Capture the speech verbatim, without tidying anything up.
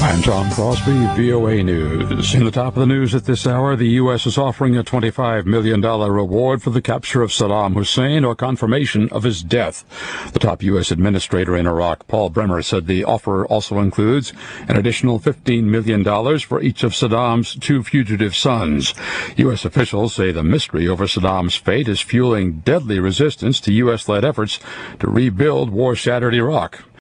I'm Tom Crosby, V O A News. In the top of the news at this hour, the U S is offering a twenty-five million dollars reward for the capture of Saddam Hussein or confirmation of his death. The top U S administrator in Iraq, Paul Bremer, said the offer also includes an additional fifteen million dollars for each of Saddam's two fugitive sons. U S officials say the mystery over Saddam's fate is fueling deadly resistance to U S-led efforts to rebuild war-shattered Iraq.